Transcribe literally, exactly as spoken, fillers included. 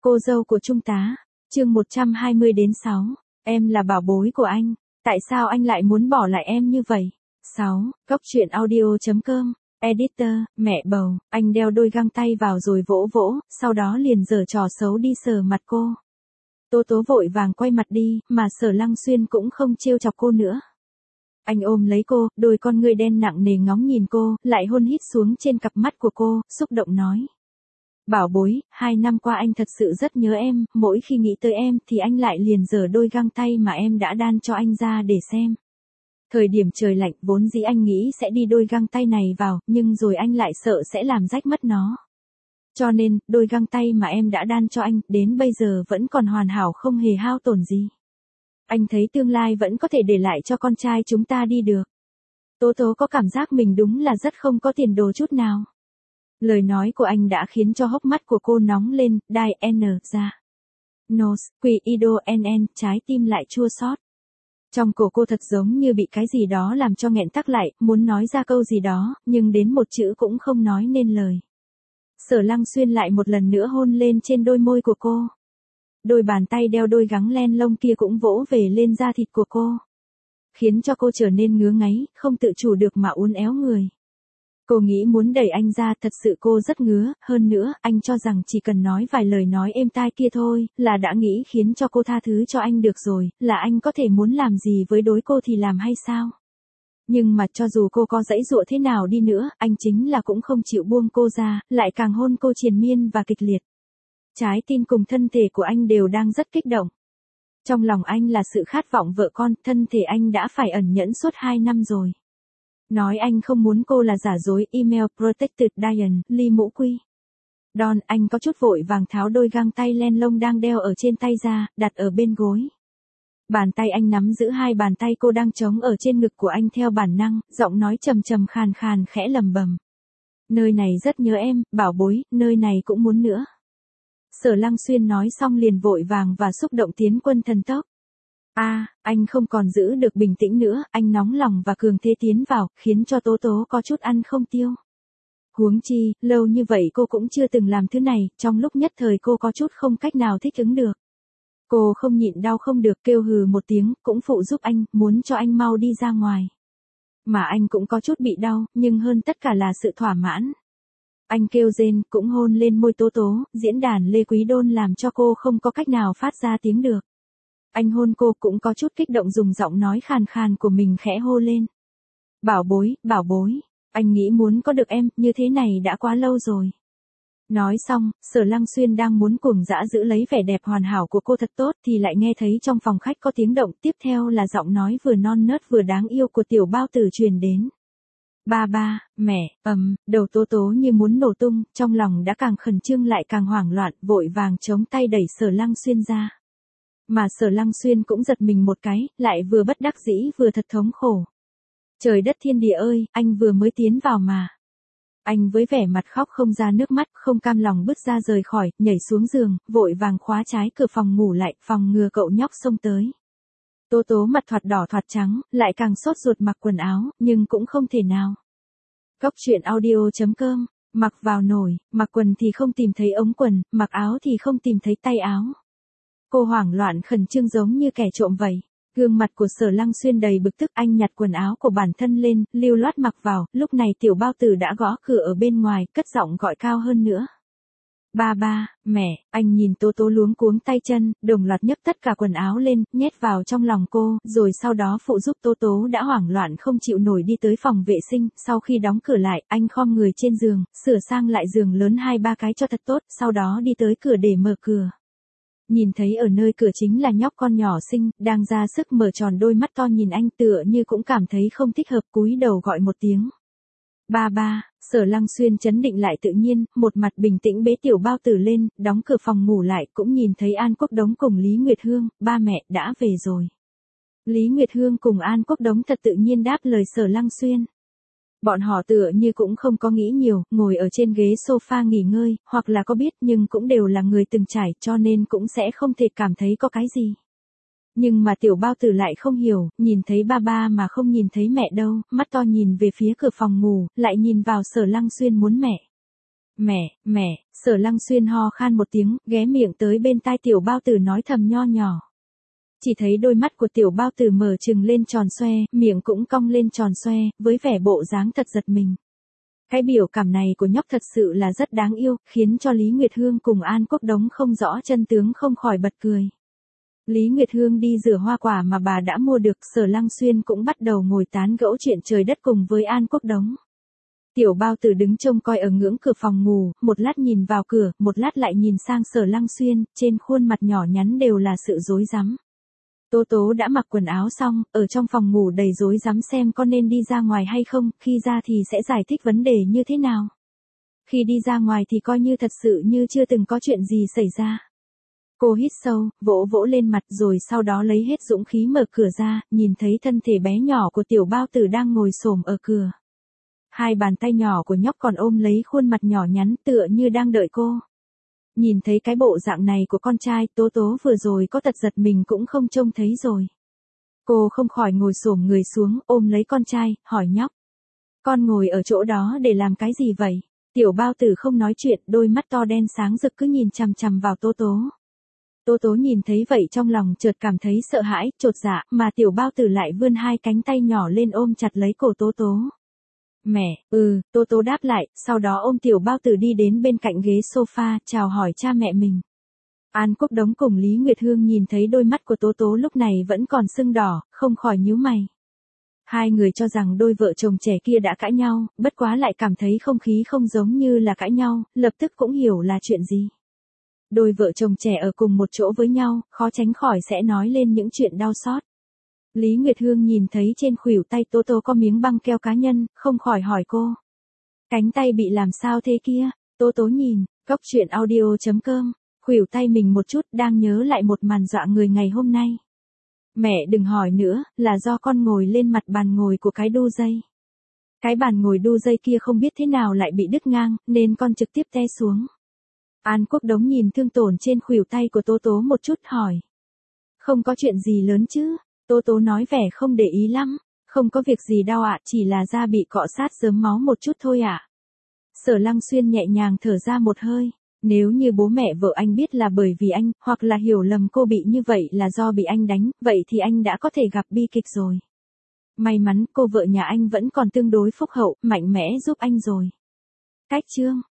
Cô dâu của Trung tá, chương một trăm hai mươi đến sáu, em là bảo bối của anh, tại sao anh lại muốn bỏ lại em như vậy? sáu, Góc truyện audio chấm com, editor, mẹ bầu, anh đeo đôi găng tay vào rồi vỗ vỗ, sau đó liền giở trò xấu đi sờ mặt cô. Tố Tố vội vàng quay mặt đi, mà Sở Lăng Xuyên cũng không trêu chọc cô nữa. Anh ôm lấy cô, đôi con ngươi đen nặng nề ngóng nhìn cô, lại hôn hít xuống trên cặp mắt của cô, xúc động nói. Bảo bối, hai năm qua anh thật sự rất nhớ em, mỗi khi nghĩ tới em thì anh lại liền giở đôi găng tay mà em đã đan cho anh ra để xem. Thời điểm trời lạnh vốn dĩ anh nghĩ sẽ đi đôi găng tay này vào, nhưng rồi anh lại sợ sẽ làm rách mất nó. Cho nên, đôi găng tay mà em đã đan cho anh, đến bây giờ vẫn còn hoàn hảo không hề hao tổn gì. Anh thấy tương lai vẫn có thể để lại cho con trai chúng ta đi được. Tố Tố có cảm giác mình đúng là rất không có tiền đồ chút nào. Lời nói của anh đã khiến cho hốc mắt của cô nóng lên, đai N ra. Nos, quỷ ido nn, trái tim lại chua xót. Trong cổ cô thật giống như bị cái gì đó làm cho nghẹn tắc lại, muốn nói ra câu gì đó, nhưng đến một chữ cũng không nói nên lời. Sở Lăng Xuyên lại một lần nữa hôn lên trên đôi môi của cô. Đôi bàn tay đeo đôi gắng len lông kia cũng vỗ về lên da thịt của cô. Khiến cho cô trở nên ngứa ngáy, không tự chủ được mà uốn éo người. Cô nghĩ muốn đẩy anh ra, thật sự cô rất ngứa, hơn nữa, anh cho rằng chỉ cần nói vài lời nói êm tai kia thôi, là đã nghĩ khiến cho cô tha thứ cho anh được rồi, là anh có thể muốn làm gì với đối cô thì làm hay sao? Nhưng mà cho dù cô có giãy giụa thế nào đi nữa, anh chính là cũng không chịu buông cô ra, lại càng hôn cô triền miên và kịch liệt. Trái tim cùng thân thể của anh đều đang rất kích động. Trong lòng anh là sự khát vọng vợ con, thân thể anh đã phải ẩn nhẫn suốt hai năm rồi. Nói anh không muốn cô là giả dối, email protected Diane, ly mũ quy. Don, anh có chút vội vàng tháo đôi găng tay len lông đang đeo ở trên tay ra, đặt ở bên gối. Bàn tay anh nắm giữ hai bàn tay cô đang trống ở trên ngực của anh theo bản năng, giọng nói trầm trầm khàn khàn khẽ lầm bầm. Nơi này rất nhớ em, bảo bối, nơi này cũng muốn nữa. Sở Lăng Xuyên nói xong liền vội vàng và xúc động tiến quân thần tốc. A, à, anh không còn giữ được bình tĩnh nữa, anh nóng lòng và cường thế tiến vào, khiến cho Tố Tố có chút ăn không tiêu. Huống chi, lâu như vậy cô cũng chưa từng làm thứ này, trong lúc nhất thời cô có chút không cách nào thích ứng được. Cô không nhịn đau không được, kêu hừ một tiếng, cũng phụ giúp anh, muốn cho anh mau đi ra ngoài. Mà anh cũng có chút bị đau, nhưng hơn tất cả là sự thỏa mãn. Anh kêu rên, cũng hôn lên môi Tố Tố, diễn đàn Lê Quý Đôn làm cho cô không có cách nào phát ra tiếng được. Anh hôn cô cũng có chút kích động dùng giọng nói khàn khàn của mình khẽ hô lên. Bảo bối, bảo bối, anh nghĩ muốn có được em, như thế này đã quá lâu rồi. Nói xong, Sở Lăng Xuyên đang muốn cuồng dã giữ lấy vẻ đẹp hoàn hảo của cô thật tốt thì lại nghe thấy trong phòng khách có tiếng động, tiếp theo là giọng nói vừa non nớt vừa đáng yêu của tiểu bao tử truyền đến. Ba ba, mẹ, ầm, đầu Tố Tố như muốn nổ tung, trong lòng đã càng khẩn trương lại càng hoảng loạn, vội vàng chống tay đẩy Sở Lăng Xuyên ra. Mà Sở Lăng Xuyên cũng giật mình một cái, lại vừa bất đắc dĩ vừa thật thống khổ. Trời đất thiên địa ơi, anh vừa mới tiến vào mà. Anh với vẻ mặt khóc không ra nước mắt, không cam lòng bước ra rời khỏi, nhảy xuống giường, vội vàng khóa trái cửa phòng ngủ lại, phòng ngừa cậu nhóc xông tới. Tố Tố mặt thoạt đỏ thoạt trắng, lại càng sốt ruột mặc quần áo, nhưng cũng không thể nào. Góc truyện audio chấm com, mặc vào nổi, mặc quần thì không tìm thấy ống quần, mặc áo thì không tìm thấy tay áo. Cô hoảng loạn khẩn trương giống như kẻ trộm vậy. Gương mặt của Sở Lăng Xuyên đầy bực tức, anh nhặt quần áo của bản thân lên, lưu loát mặc vào, lúc này tiểu bao tử đã gõ cửa ở bên ngoài, cất giọng gọi cao hơn nữa. Ba ba, mẹ, anh nhìn Tố Tố luống cuống tay chân, đồng loạt nhấc tất cả quần áo lên, nhét vào trong lòng cô, rồi sau đó phụ giúp Tố Tố đã hoảng loạn không chịu nổi đi tới phòng vệ sinh, sau khi đóng cửa lại, anh khom người trên giường, sửa sang lại giường lớn hai ba cái cho thật tốt, sau đó đi tới cửa để mở cửa. Nhìn thấy ở nơi cửa chính là nhóc con nhỏ xinh, đang ra sức mở tròn đôi mắt to nhìn anh tựa như cũng cảm thấy không thích hợp cúi đầu gọi một tiếng. Ba ba, Sở Lăng Xuyên chấn định lại tự nhiên, một mặt bình tĩnh bế tiểu bao tử lên, đóng cửa phòng ngủ lại cũng nhìn thấy An Quốc Đống cùng Lý Nguyệt Hương, ba mẹ đã về rồi. Lý Nguyệt Hương cùng An Quốc Đống thật tự nhiên đáp lời Sở Lăng Xuyên. Bọn họ tựa như cũng không có nghĩ nhiều, ngồi ở trên ghế sofa nghỉ ngơi, hoặc là có biết nhưng cũng đều là người từng trải cho nên cũng sẽ không thể cảm thấy có cái gì. Nhưng mà tiểu bao tử lại không hiểu, nhìn thấy ba ba mà không nhìn thấy mẹ đâu, mắt to nhìn về phía cửa phòng ngủ, lại nhìn vào Sở Lăng Xuyên muốn mẹ. Mẹ, mẹ, Sở Lăng Xuyên ho khan một tiếng, ghé miệng tới bên tai tiểu bao tử nói thầm nho nhỏ. Chỉ thấy đôi mắt của tiểu bao tử mở trừng lên tròn xoe, miệng cũng cong lên tròn xoe, với vẻ bộ dáng thật giật mình. Cái biểu cảm này của nhóc thật sự là rất đáng yêu, khiến cho Lý Nguyệt Hương cùng An Quốc Đống không rõ chân tướng không khỏi bật cười. Lý Nguyệt Hương đi rửa hoa quả mà bà đã mua được, Sở Lăng Xuyên cũng bắt đầu ngồi tán gẫu chuyện trời đất cùng với An Quốc Đống. Tiểu bao tử đứng trông coi ở ngưỡng cửa phòng ngủ, một lát nhìn vào cửa, một lát lại nhìn sang Sở Lăng Xuyên, trên khuôn mặt nhỏ nhắn đều là sự rối rắm. Tố Tố đã mặc quần áo xong, ở trong phòng ngủ đầy rối rắm xem có nên đi ra ngoài hay không, khi ra thì sẽ giải thích vấn đề như thế nào. Khi đi ra ngoài thì coi như thật sự như chưa từng có chuyện gì xảy ra. Cô hít sâu, vỗ vỗ lên mặt rồi sau đó lấy hết dũng khí mở cửa ra, nhìn thấy thân thể bé nhỏ của tiểu bao tử đang ngồi xổm ở cửa. Hai bàn tay nhỏ của nhóc còn ôm lấy khuôn mặt nhỏ nhắn tựa như đang đợi cô. Nhìn thấy cái bộ dạng này của con trai, Tố Tố vừa rồi có tật giật mình cũng không trông thấy rồi. Cô không khỏi ngồi xổm người xuống, ôm lấy con trai, hỏi nhóc. Con ngồi ở chỗ đó để làm cái gì vậy? Tiểu bao tử không nói chuyện, đôi mắt to đen sáng rực cứ nhìn chằm chằm vào Tố Tố. Tố Tố nhìn thấy vậy trong lòng chợt cảm thấy sợ hãi, chột dạ, mà tiểu bao tử lại vươn hai cánh tay nhỏ lên ôm chặt lấy cổ Tố Tố. Mẹ, ừ, Tố Tố đáp lại, sau đó ôm tiểu bao tử đi đến bên cạnh ghế sofa, chào hỏi cha mẹ mình. An Quốc Đống cùng Lý Nguyệt Hương nhìn thấy đôi mắt của Tố Tố lúc này vẫn còn sưng đỏ, không khỏi nhíu mày. Hai người cho rằng đôi vợ chồng trẻ kia đã cãi nhau, bất quá lại cảm thấy không khí không giống như là cãi nhau, lập tức cũng hiểu là chuyện gì. Đôi vợ chồng trẻ ở cùng một chỗ với nhau, khó tránh khỏi sẽ nói lên những chuyện đau xót. Lý Nguyệt Hương nhìn thấy trên khuỷu tay Tố Tố có miếng băng keo cá nhân, không khỏi hỏi cô. Cánh tay bị làm sao thế kia? Tố Tố nhìn, góc truyện audio chấm com, khuỷu tay mình một chút đang nhớ lại một màn dọa người ngày hôm nay. Mẹ đừng hỏi nữa, là do con ngồi lên mặt bàn ngồi của cái đu dây. Cái bàn ngồi đu dây kia không biết thế nào lại bị đứt ngang, nên con trực tiếp té xuống. An Quốc Đống nhìn thương tổn trên khuỷu tay của Tố Tố một chút hỏi. Không có chuyện gì lớn chứ? Tố Tố nói vẻ không để ý lắm. Không có việc gì đau ạ, chỉ là da bị cọ sát rớm máu một chút thôi ạ. Sở Lăng Xuyên nhẹ nhàng thở ra một hơi. Nếu như bố mẹ vợ anh biết là bởi vì anh, hoặc là hiểu lầm cô bị như vậy là do bị anh đánh, vậy thì anh đã có thể gặp bi kịch rồi. May mắn cô vợ nhà anh vẫn còn tương đối phúc hậu, mạnh mẽ giúp anh rồi. Cách chương